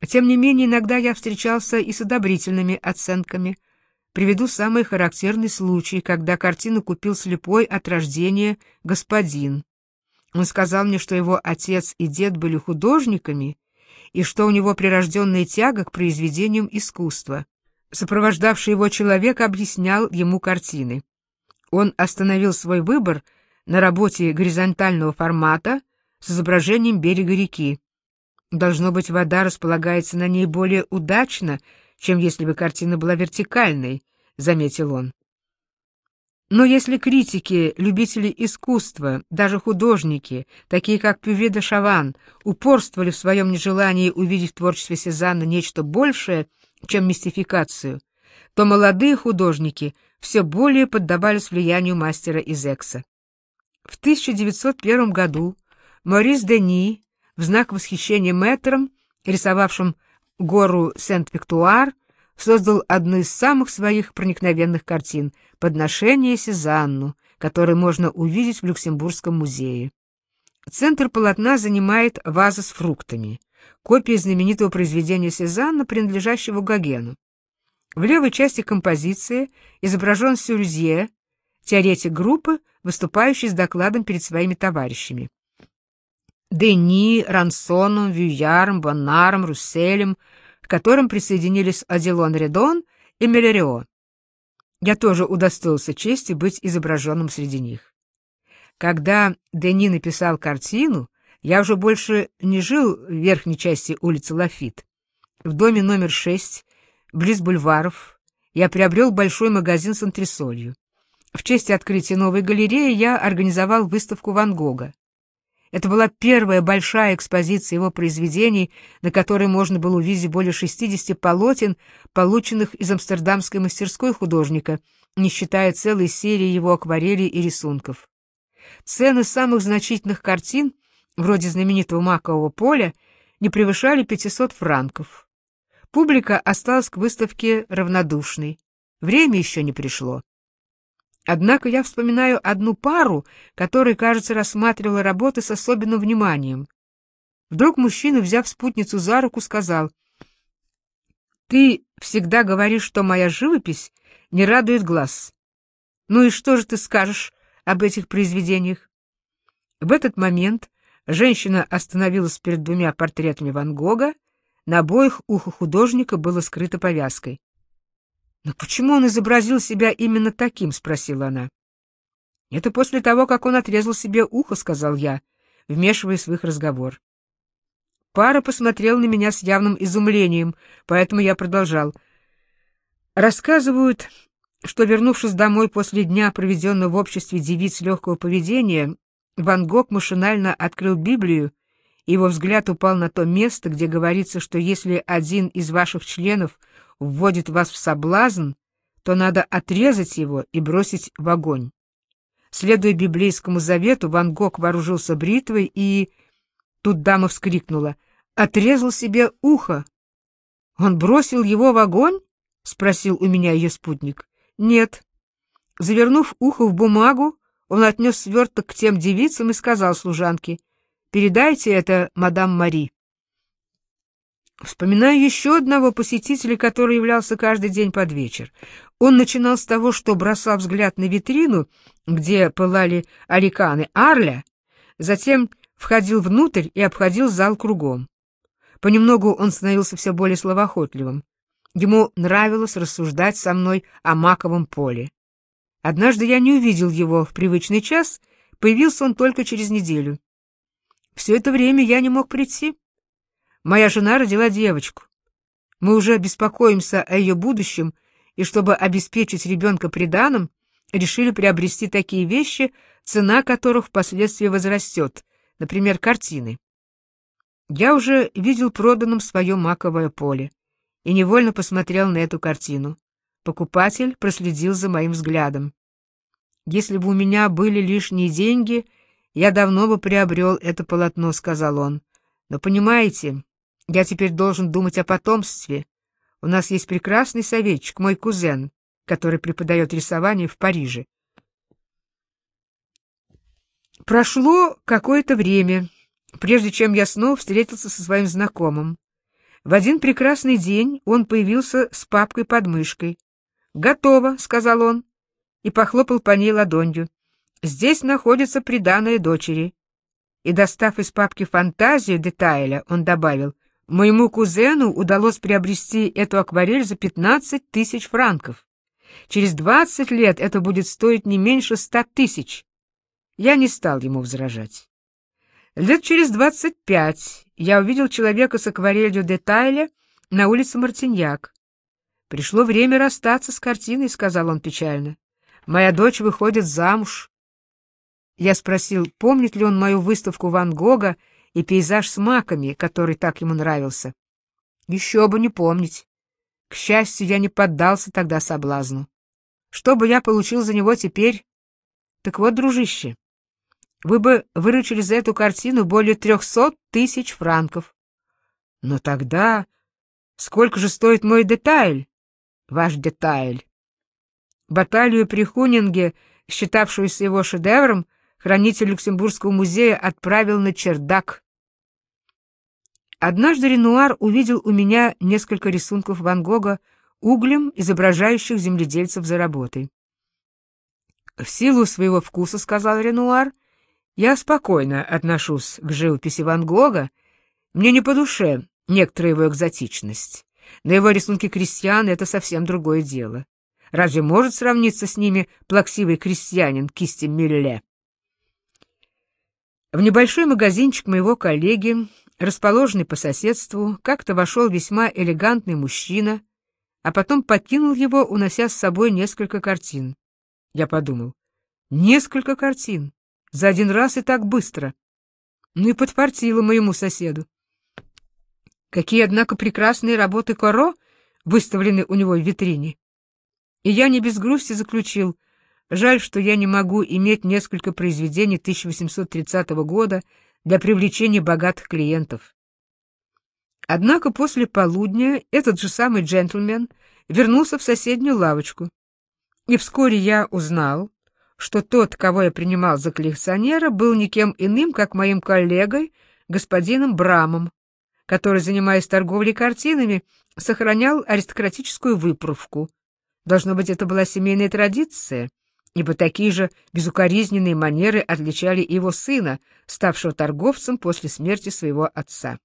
Тем не менее, иногда я встречался и с одобрительными оценками. Приведу самый характерный случай, когда картину купил слепой от рождения господин. Он сказал мне, что его отец и дед были художниками, и что у него прирожденная тяга к произведениям искусства. Сопровождавший его человек объяснял ему картины. Он остановил свой выбор на работе горизонтального формата с изображением берега реки. Должно быть, вода располагается на ней более удачно, чем если бы картина была вертикальной, — заметил он. Но если критики, любители искусства, даже художники, такие как Пюве де Шаван, упорствовали в своем нежелании увидеть в творчестве Сезанна нечто большее, чем мистификацию, то молодые художники все более поддавались влиянию мастера из Экса. В 1901 году Морис Дени, в знак восхищения мэтром, рисовавшим гору Сент-Виктуар, создал одну из самых своих проникновенных картин «Подношение Сезанну», которую можно увидеть в Люксембургском музее. Центр полотна занимает ваза с фруктами, копия знаменитого произведения Сезанна, принадлежащего Гогену. В левой части композиции изображен Сюрзье, теоретик группы, выступающий с докладом перед своими товарищами. Дени, Рансоном, Вюяром, Боннаром, Русселем, к которым присоединились Одилон Редон и Мелерио. Я тоже удостоился чести быть изображенным среди них. Когда Дени написал картину, я уже больше не жил в верхней части улицы Лафит. В доме номер 6, близ бульваров, я приобрел большой магазин с антресолью. В честь открытия новой галереи я организовал выставку Ван Гога. Это была первая большая экспозиция его произведений, на которой можно было увидеть более 60 полотен, полученных из амстердамской мастерской художника, не считая целой серии его акварелей и рисунков. Цены самых значительных картин, вроде знаменитого макового поля, не превышали 500 франков. Публика осталась к выставке равнодушной. Время еще не пришло. Однако я вспоминаю одну пару, которая, кажется, рассматривала работы с особенным вниманием. Вдруг мужчина, взяв спутницу за руку, сказал: «Ты всегда говоришь, что моя живопись не радует глаз. Ну и что же ты скажешь об этих произведениях?» В этот момент женщина остановилась перед двумя портретами Ван Гога, на обоих ухо художника было скрыто повязкой. «Но почему он изобразил себя именно таким?» — спросила она. «Это после того, как он отрезал себе ухо», — сказал я, вмешиваясь в их разговор. Пара посмотрела на меня с явным изумлением, поэтому я продолжал. Рассказывают, что, вернувшись домой после дня, проведенного в обществе девиц легкого поведения, Ван Гог машинально открыл Библию, и его взгляд упал на то место, где говорится, что если один из ваших членов вводит вас в соблазн, то надо отрезать его и бросить в огонь. Следуя библейскому завету, Ван Гог вооружился бритвой и... Тут дама вскрикнула: «Отрезал себе ухо!» «Он бросил его в огонь?» — спросил у меня ее спутник. «Нет». Завернув ухо в бумагу, он отнес сверток к тем девицам и сказал служанке: «Передайте это мадам Мари». Вспоминаю еще одного посетителя, который являлся каждый день под вечер. Он начинал с того, что бросал взгляд на витрину, где пылали ариканы Арля, затем входил внутрь и обходил зал кругом. Понемногу он становился все более словоохотливым. Ему нравилось рассуждать со мной о маковом поле. Однажды я не увидел его в привычный час, появился он только через неделю. Все это время я не мог прийти. Моя жена родила девочку. Мы уже беспокоимся о ее будущем, и чтобы обеспечить ребенка приданым, решили приобрести такие вещи, цена которых впоследствии возрастет, например, картины. Я уже видел проданным свое маковое поле и невольно посмотрел на эту картину. Покупатель проследил за моим взглядом. «Если бы у меня были лишние деньги, я давно бы приобрел это полотно», — сказал он. «Но понимаете, я теперь должен думать о потомстве. У нас есть прекрасный советчик, мой кузен, который преподает рисование в Париже». Прошло какое-то время, прежде чем я снова встретился со своим знакомым. В один прекрасный день он появился с папкой под мышкой. «Готово», — сказал он, и похлопал по ней ладонью. «Здесь находится приданое дочери». И, достав из папки фантазию деталя, он добавил: «Моему кузену удалось приобрести эту акварель за 15 тысяч франков. Через 20 лет это будет стоить не меньше 100 тысяч». Я не стал ему возражать. Лет через 25 я увидел человека с акварелью деталя на улице Мартиньяк. «Пришло время расстаться с картиной», — сказал он печально. «Моя дочь выходит замуж». Я спросил, помнит ли он мою выставку Ван Гога и пейзаж с маками, который так ему нравился. Еще бы не помнить. К счастью, я не поддался тогда соблазну. Что бы я получил за него теперь? Так вот, дружище, вы бы выручили за эту картину более 300 тысяч франков. Но тогда сколько же стоит мой деталь? Ваш деталь. Баталию при Хунинге, считавшуюся его шедевром, хранитель Люксембургского музея отправил на чердак. Однажды Ренуар увидел у меня несколько рисунков Ван Гога углем, изображающих земледельцев за работой. «В силу своего вкуса, — сказал Ренуар, — я спокойно отношусь к живописи Ван Гога, мне не по душе некоторая его экзотичность. Но его рисунки крестьян — это совсем другое дело. Разве может сравниться с ними плаксивый крестьянин кисти Милле?» В небольшой магазинчик моего коллеги, расположенный по соседству, как-то вошел весьма элегантный мужчина, а потом покинул его, унося с собой несколько картин. Я подумал, несколько картин, за один раз и так быстро. Ну и подфартило моему соседу. Какие, однако, прекрасные работы Коро выставлены у него в витрине. И я не без грусти заключил: жаль, что я не могу иметь несколько произведений 1830 года для привлечения богатых клиентов. Однако после полудня этот же самый джентльмен вернулся в соседнюю лавочку, и вскоре я узнал, что тот, кого я принимал за коллекционера, был никем иным, как моим коллегой, господином Брамом, который, занимаясь торговлей картинами, сохранял аристократическую выправку. Должно быть, это была семейная традиция, ибо такие же безукоризненные манеры отличали его сына, ставшего торговцем после смерти своего отца.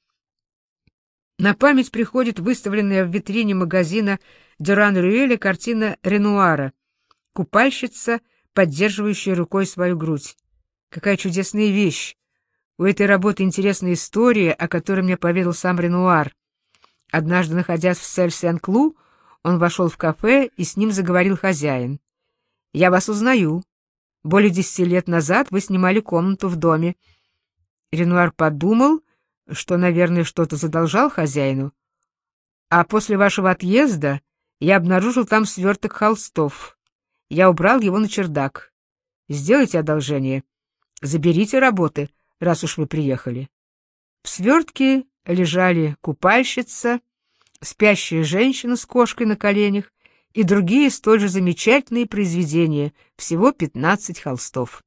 На память приходит выставленная в витрине магазина Дюран-Рюэля картина Ренуара «Купальщица, поддерживающая рукой свою грудь». Какая чудесная вещь! У этой работы интересная история, о которой мне поведал сам Ренуар. Однажды, находясь в Сель-Сен-Клу, он вошел в кафе, и с ним заговорил хозяин. «Я вас узнаю. Более 10 лет назад вы снимали комнату в доме». Ренуар подумал, что, наверное, что-то задолжал хозяину. «А после вашего отъезда я обнаружил там сверток холстов. Я убрал его на чердак. Сделайте одолжение. Заберите работы, раз уж вы приехали». В свертке лежали купальщица, спящая женщина с кошкой на коленях и другие столь же замечательные произведения, всего 15 холстов.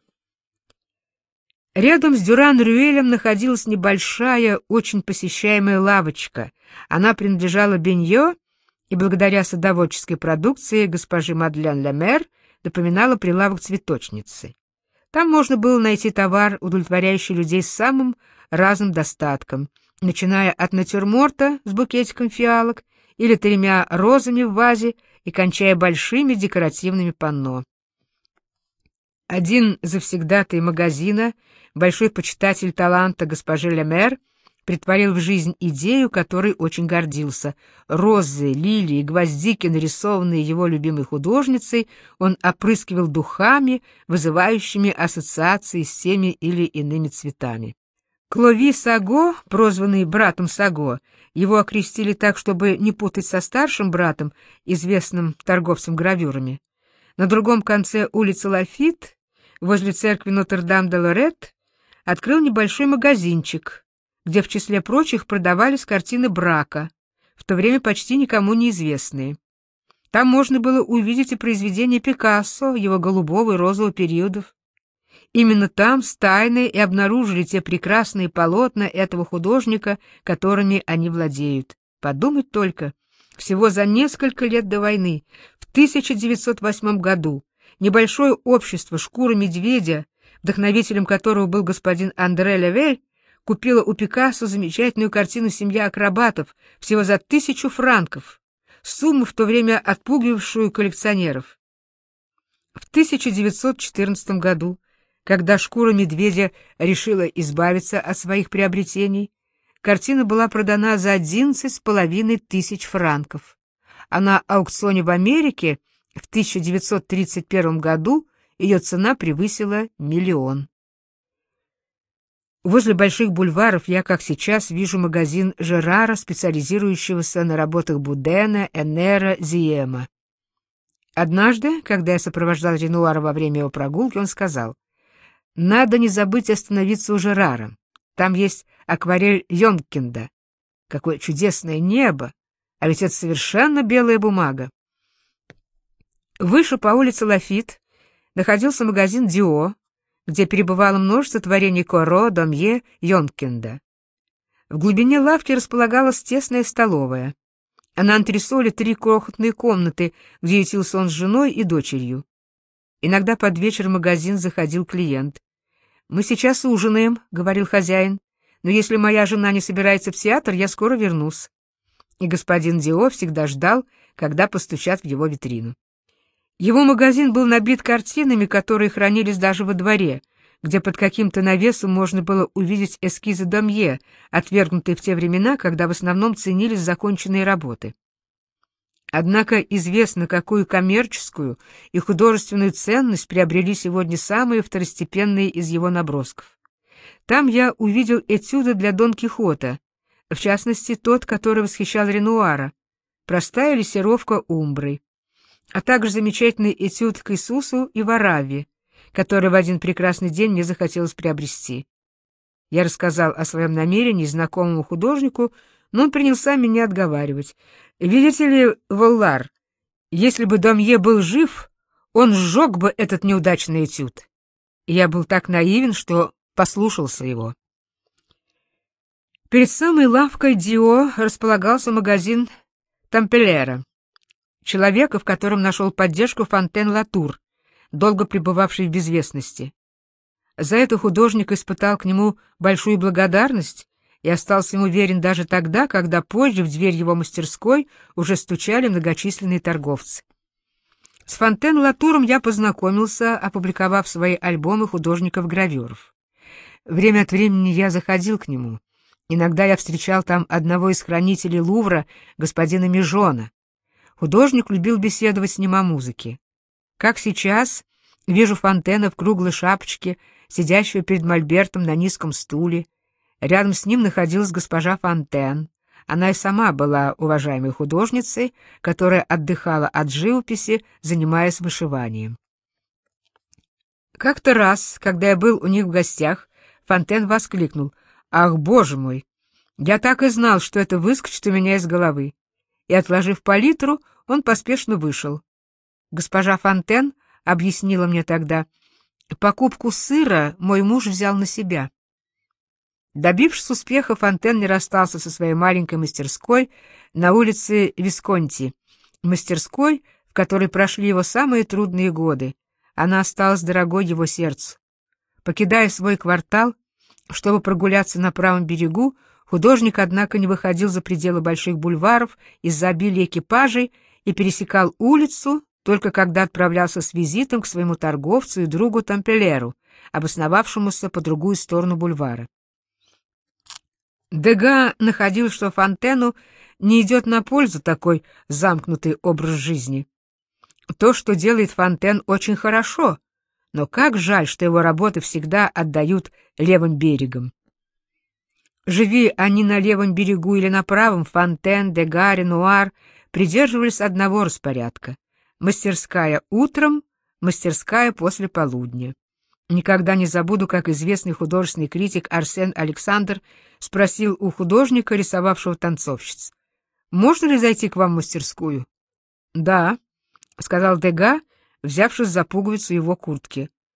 Рядом с Дюран-Рюэлем находилась небольшая, очень посещаемая лавочка. Она принадлежала Беньо и, благодаря садоводческой продукции госпожи Мадлен Лемер, напоминала прилавок цветочницы. Там можно было найти товар, удовлетворяющий людей самым разным достатком, начиная от натюрморта с букетиком фиалок или 3 розами в вазе и кончая большими декоративными панно. Один завсегдатый магазина, большой почитатель таланта госпожи Лемер, претворил в жизнь идею, которой очень гордился. Розы, лилии, гвоздики, нарисованные его любимой художницей, он опрыскивал духами, вызывающими ассоциации с теми или иными цветами. Клови Саго, прозванный братом Саго, его окрестили так, чтобы не путать со старшим братом, известным торговцем гравюрами. На другом конце улицы Лафит, возле церкви Нотр-Дам-де-Лорет, открыл небольшой магазинчик, где в числе прочих продавались картины Брака, в то время почти никому неизвестные. Там можно было увидеть и произведения Пикассо, его голубого и розового периодов, Именно там с тайной и обнаружили те прекрасные полотна этого художника, которыми они владеют. Подумать только, всего за несколько лет до войны, в 1908 году, небольшое общество «Шкура медведя», вдохновителем которого был господин Андре Левель, купило у Пикассо замечательную картину «Семья акробатов» всего за 1000 франков, сумму в то время отпугивавшую коллекционеров. В 1914 году, когда «Шкура медведя» решила избавиться от своих приобретений, картина была продана за 11,5 тысяч франков, а на аукционе в Америке в 1931 году ее цена превысила 1 миллион. Возле больших бульваров я, как сейчас, вижу магазин Жерара, специализирующегося на работах Будена, Эннера, Зиема. Однажды, когда я сопровождал Ренуара во время его прогулки, он сказал: «Надо не забыть остановиться у Жерара. Там есть акварель Йонкинда. Какое чудесное небо! А ведь это совершенно белая бумага». Выше по улице Лафит находился магазин Дио, где перебывало множество творений Коро, Домье, Йонкинда. В глубине лавки располагалась тесная столовая, а на антресоле 3 крохотные комнаты, где ютился он с женой и дочерью. Иногда под вечер в магазин заходил клиент. «Мы сейчас ужинаем», — говорил хозяин, «но если моя жена не собирается в театр, я скоро вернусь». И господин Дио всегда ждал, когда постучат в его витрину. Его магазин был набит картинами, которые хранились даже во дворе, где под каким-то навесом можно было увидеть эскизы Домье, отвергнутые в те времена, когда в основном ценились законченные работы. Однако известно, какую коммерческую и художественную ценность приобрели сегодня самые второстепенные из его набросков. Там я увидел этюды для Дон Кихота, в частности, тот, который восхищал Ренуара, простая лессировка умброй, а также замечательный этюд к Иисусу и Варавве, который в один прекрасный день мне захотелось приобрести. Я рассказал о своем намерении знакомому художнику, но он принялся меня отговаривать. «Видите ли, Воллар, если бы Домье был жив, он сжег бы этот неудачный этюд». И я был так наивен, что послушался его. Перед самой лавкой Дио располагался магазин Тампеллера, человека, в котором нашел поддержку Фонтен-Латур, долго пребывавший в безвестности. За это художник испытал к нему большую благодарность и остался ему верен даже тогда, когда позже в дверь его мастерской уже стучали многочисленные торговцы. С Фонтен-Латуром я познакомился, опубликовав свои альбомы художников-гравюров. Время от времени я заходил к нему. Иногда я встречал там одного из хранителей Лувра, господина Мижона. Художник любил беседовать с ним о музыке. Как сейчас, вижу Фонтена в круглой шапочке, сидящего перед мольбертом на низком стуле. Рядом с ним находилась госпожа Фонтен. Она и сама была уважаемой художницей, которая отдыхала от живописи, занимаясь вышиванием. Как-то раз, когда я был у них в гостях, Фонтен воскликнул: «Ах, боже мой! Я так и знал, что это выскочит у меня из головы!» И, отложив палитру, он поспешно вышел. Госпожа Фонтен объяснила мне тогда: покупку сыра мой муж взял на себя. Добившись успеха, Фонтен не расстался со своей маленькой мастерской на улице Висконти, мастерской, в которой прошли его самые трудные годы. Она осталась дорогой его сердцу. Покидая свой квартал, чтобы прогуляться на правом берегу, художник, однако, не выходил за пределы больших бульваров из-за обилия экипажей и пересекал улицу только когда отправлялся с визитом к своему торговцу и другу Тампеллеру, обосновавшемуся по другую сторону бульвара. Дега находил, что Фонтену не идет на пользу такой замкнутый образ жизни. То, что делает Фонтен, очень хорошо, но как жаль, что его работы всегда отдают левым берегом. Живи они на левом берегу или на правом, Фонтен, Дега, Ренуар придерживались одного распорядка: мастерская утром, мастерская после полудня. Никогда не забуду, как известный художественный критик Арсен Александр спросил у художника, рисовавшего танцовщиц: «Можно ли зайти к вам в мастерскую?» «Да», — сказал Дега, взявшись за пуговицу его куртки.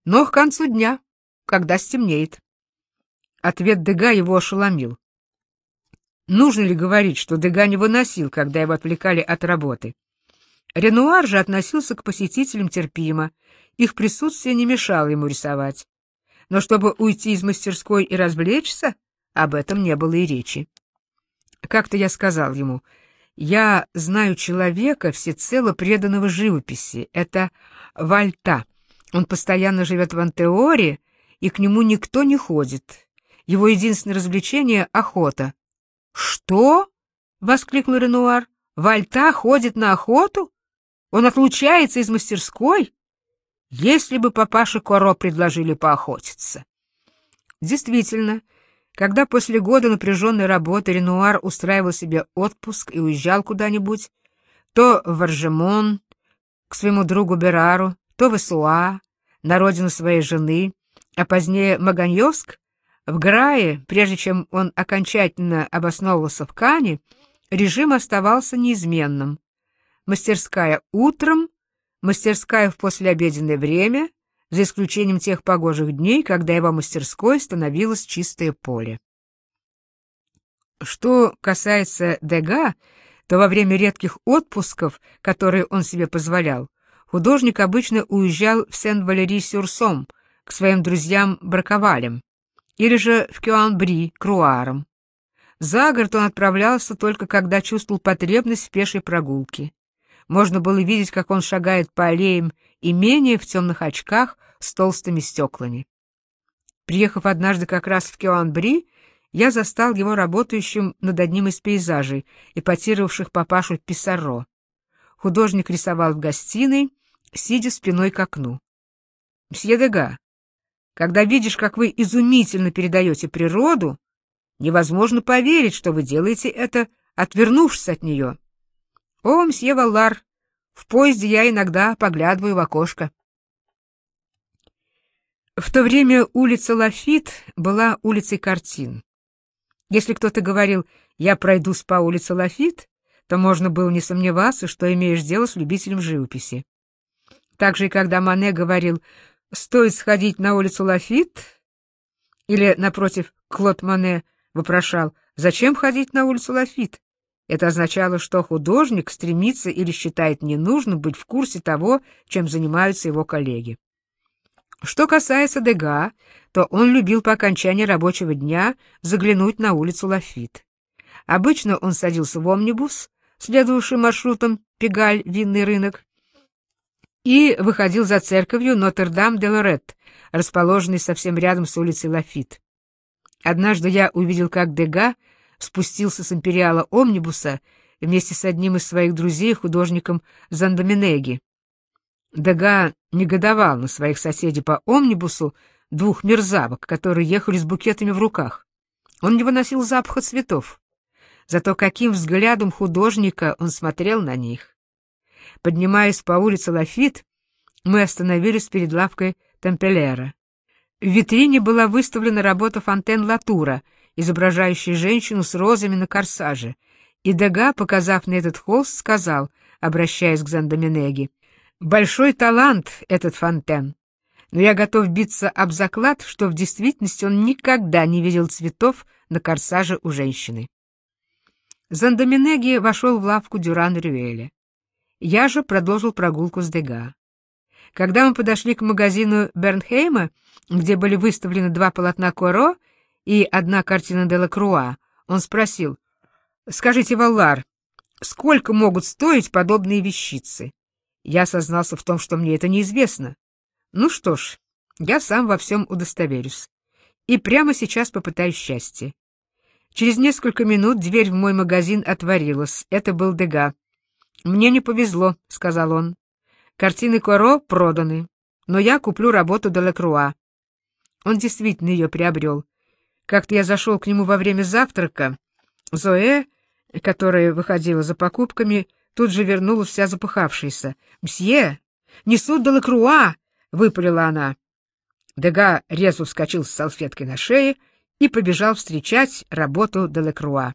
но к концу дня, когда стемнеет». Ответ Дега его ошеломил. Нужно ли говорить, что Дега не выносил, когда его отвлекали от работы? Ренуар же относился к посетителям терпимо, их присутствие не мешало ему рисовать. Но чтобы уйти из мастерской и развлечься, об этом не было и речи. Как-то я сказал ему: «Я знаю человека, всецело преданного живописи. Это Вальта. Он постоянно живет в Антеоре, и к нему никто не ходит. Его единственное развлечение — охота». «Что?» — воскликнул Ренуар. «Вальта ходит на охоту? Он отлучается из мастерской? Если бы папаше Коро предложили поохотиться». Действительно, когда после года напряженной работы Ренуар устраивал себе отпуск и уезжал куда-нибудь, то в Варжемон, к своему другу Берару, то в Исуа, на родину своей жены, а позднее Маганьевск, в Грае, прежде чем он окончательно обосновывался в Кане, режим оставался неизменным. Мастерская утром, мастерская в послеобеденное время, за исключением тех погожих дней, когда его мастерской становилось чистое поле. Что касается Дега, то во время редких отпусков, которые он себе позволял, художник обычно уезжал в Сен-Валери-сюр-Сом к своим друзьям-браковалям, или же в Кюанбри к руарам. За город он отправлялся только когда чувствовал потребность в пешей прогулке. Можно было видеть, как он шагает по аллеям имения в темных очках с толстыми стеклами. Приехав однажды как раз в Кюанбри, я застал его работающим над одним из пейзажей, эпатировавших папашу Писаро. Художник рисовал в гостиной, сидя спиной к окну. «Мсье Дега, когда видишь, как вы изумительно передаете природу, невозможно поверить, что вы делаете это, отвернувшись от нее. О, мсье Валлар, в поезде я иногда поглядываю в окошко». В то время улица Лафит была улицей картин. Если кто-то говорил «я пройдусь по улице Лафит», то можно было не сомневаться, что имеешь дело с любителем живописи. Также и когда Мане говорил «стоит сходить на улицу Лафит», или, напротив, Клод Мане вопрошал «зачем ходить на улицу Лафит?», это означало, что художник стремится или считает ненужным быть в курсе того, чем занимаются его коллеги. Что касается Дега, то он любил по окончании рабочего дня заглянуть на улицу Лафит. Обычно он садился в омнибус, следовавший маршрутом Пегаль-Винный рынок, и выходил за церковью Нотр-Дам-де-Лорет, расположенной совсем рядом с улицей Лафит. Однажды я увидел, как Дега спустился с империала омнибуса вместе с одним из своих друзей, художником Зандоминеги. Дега негодовал на своих соседей по омнибусу, двух мерзавок, которые ехали с букетами в руках. Он не выносил запаха цветов. Зато каким взглядом художника он смотрел на них. Поднимаясь по улице Лафит, мы остановились перед лавкой Темпелера. В витрине была выставлена работа Фонтен-Латура, изображающая женщину с розами на корсаже, и Дега, показав на этот холст, сказал, обращаясь к Зандоминеги: «Большой талант этот Фонтен, но я готов биться об заклад, что в действительности он никогда не видел цветов на корсаже у женщины». Зандоминеги вошел в лавку Дюран-Рюэля. Я же продолжил прогулку с Дега. Когда мы подошли к магазину Бернхейма, где были выставлены два полотна Коро и одна картина Делакруа, он спросил: «Скажите, Валлар, сколько могут стоить подобные вещицы?» Я сознался в том, что мне это неизвестно. Ну что ж, я сам во всем удостоверюсь. И прямо сейчас попытаюсь счастье. Через несколько минут дверь в мой магазин отворилась. Это был Дега. «Мне не повезло», — сказал он. «Картины Коро проданы, но я куплю работу Делакруа». Он действительно ее приобрел. Как-то я зашел к нему во время завтрака. Зоэ, которая выходила за покупками, тут же вернулась вся запыхавшаяся. «Мсье, несут Делакруа!» — выпалила она. Дега резво вскочил с салфеткой на шее и побежал встречать работу Делакруа.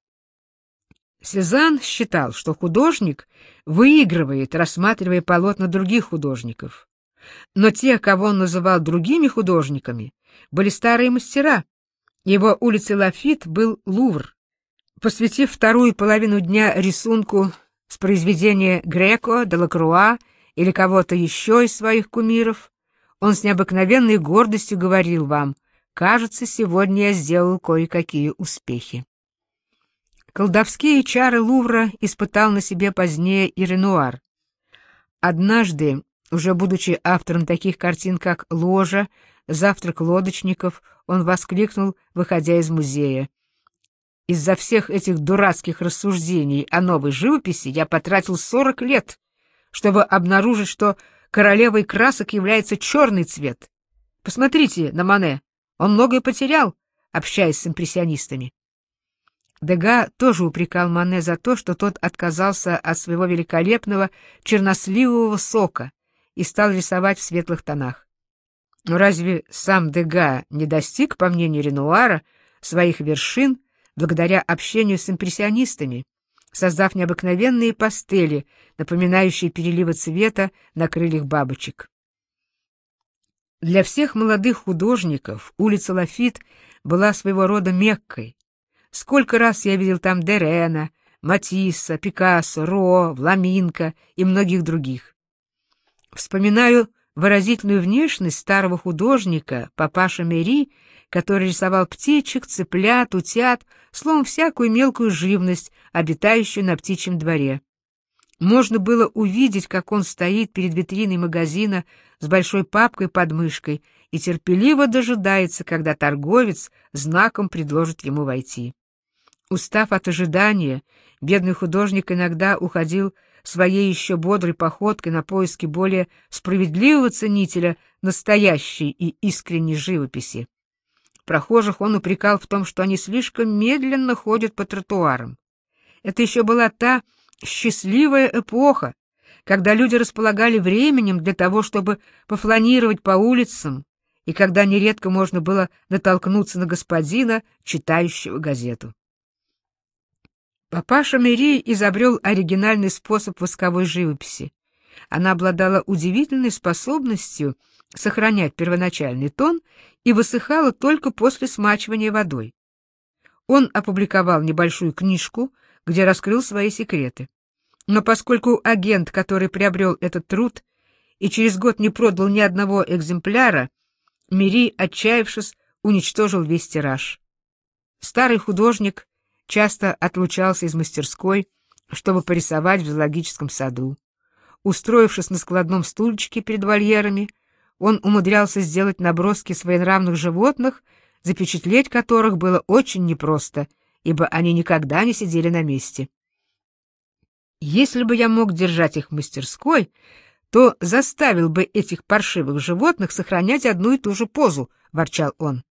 Сезанн считал, что художник выигрывает, рассматривая полотна других художников. Но те, кого он называл другими художниками, были старые мастера. Его улицей Лафит был Лувр. Посвятив вторую половину дня рисунку с произведения Греко, Делакруа или кого-то еще из своих кумиров, он с необыкновенной гордостью говорил вам: «Кажется, сегодня я сделал кое-какие успехи». Колдовские чары Лувра испытал на себе позднее и Ренуар. Однажды, уже будучи автором таких картин, как «Ложа», «Завтрак лодочников», он воскликнул, выходя из музея: «Из-за всех этих дурацких рассуждений о новой живописи я потратил 40 лет, чтобы обнаружить, что королевой красок является черный цвет. Посмотрите на Мане, он многое потерял, общаясь с импрессионистами». Дега тоже упрекал Мане за то, что тот отказался от своего великолепного черносливового сока и стал рисовать в светлых тонах. Но разве сам Дега не достиг, по мнению Ренуара, своих вершин благодаря общению с импрессионистами, создав необыкновенные пастели, напоминающие переливы цвета на крыльях бабочек? Для всех молодых художников улица Лафит была своего рода Меккой. Сколько раз я видел там Дерена, Матисса, Пикассо, Ро, Фламинко и многих других. Вспоминаю выразительную внешность старого художника папаша Мери, который рисовал птичек, цыплят, утят, словом, всякую мелкую живность, обитающую на птичьем дворе. Можно было увидеть, как он стоит перед витриной магазина с большой папкой под мышкой и терпеливо дожидается, когда торговец знаком предложит ему войти. Устав от ожидания, бедный художник иногда уходил своей еще бодрой походкой на поиски более справедливого ценителя настоящей и искренней живописи. Прохожих он упрекал в том, что они слишком медленно ходят по тротуарам. Это еще была та счастливая эпоха, когда люди располагали временем для того, чтобы пофланировать по улицам, и когда нередко можно было натолкнуться на господина, читающего газету. Папаша Мери изобрел оригинальный способ восковой живописи. Она обладала удивительной способностью сохранять первоначальный тон и высыхала только после смачивания водой. Он опубликовал небольшую книжку, где раскрыл свои секреты. Но поскольку агент, который приобрел этот труд и через год не продал ни одного экземпляра, Мери, отчаявшись, уничтожил весь тираж. Старый художник часто отлучался из мастерской, чтобы порисовать в зоологическом саду. Устроившись на складном стульчике перед вольерами, он умудрялся сделать наброски своенравных животных, запечатлеть которых было очень непросто, ибо они никогда не сидели на месте. «Если бы я мог держать их в мастерской, то заставил бы этих паршивых животных сохранять одну и ту же позу», — ворчал он.